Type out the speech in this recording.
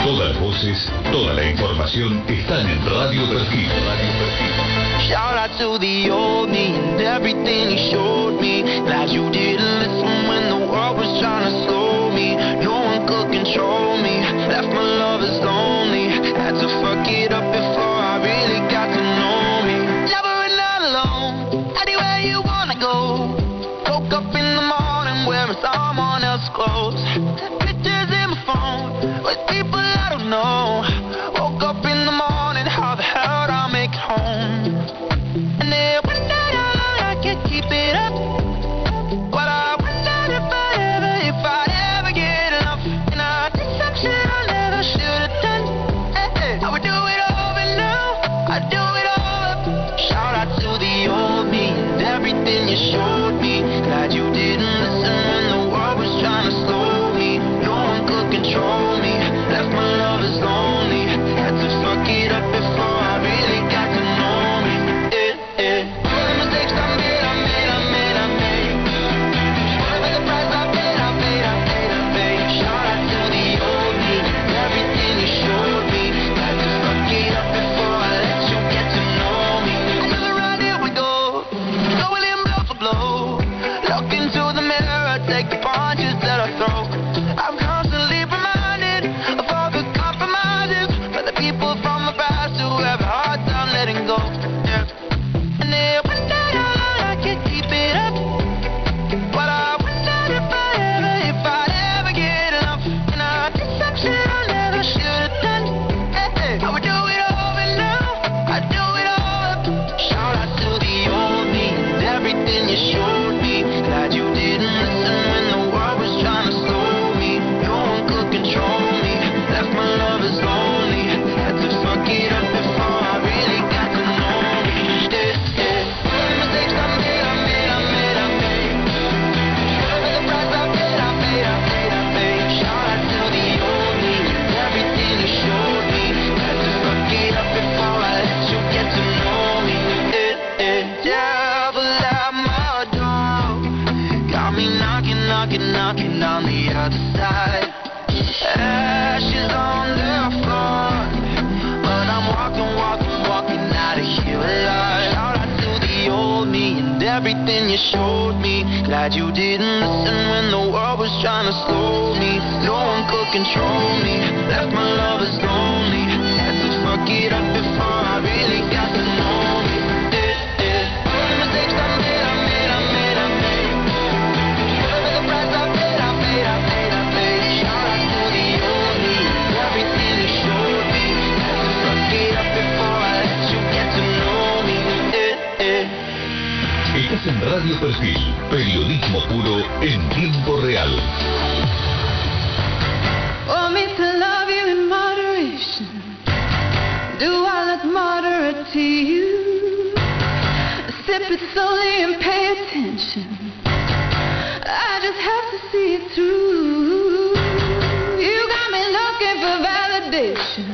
Todas las voces, toda la información están en Radio Perfil. Shout out to the old me and everything he showed me. Glad you didn't listen when the world was trying to slow me. No one could control me. Left my lovers lonely. Had to fuck it up before I really got to know me. Never and not alone. Anywhere you wanna go. Woke up in the morning wearing someone else's clothes. Pictures in my phone with people I don't know. Woke up in the morning, how the hell did I make it home? And it wondered how long I could keep it up. But I wondered if I'd ever get enough. And I did some shit I never should have done. I would do it over now, I'd do it over. Shout out to the old me and everything you showed me. Glad you didn't listen when the world was trying to slow me. No one could control me. Left my lovers lonely. Had to fuck it up before I really got to know me. All the mistakes I made. Whatever the price I paid. Shout out to the old me. Everything you showed me. Had to fuck it up before I let you get to know me. Another round, here we go. Going in blow for blow. Look into the mirror, take the punches that I throw. I'm constantly reminded of all the compromises by the people from the past who have a hard time letting go. Yeah. And they wondered how long I could keep it up. But I wondered if I'd ever get enough. And I did some shit I never should have done. I would do it over now, I'd do it over. Shout out to the old me and everything you showed me. Glad you didn't listen when the world was trying to slow me. No one could control me. Left my lovers lonely. Had to fuck it up before I really got to know me. All the mistakes I made. Whatever the price I paid. Shout out to the old me and everything you showed me. Had to fuck it up before I let you get to know me. Devil at my door. Got me knocking on the other side. Ashes on the floor. But I'm walking out of here alive. Shout out to the old me and everything you showed me. Glad you didn't listen when the world was trying to slow me. No one could control me. Left my lovers lonely. Had to fuck it up before I really got to know me. All the mistakes I made. Whatever the price I paid. Shout out to the old me and everything you showed me. Had to fuck it up before I let you get to know me. Estás en Radio Perfil, periodismo puro en tiempo real. Want me to love you in moderation? Do I look moderate to you? Sip it slowly and pay attention. I just have to see it through. You got me looking for validation.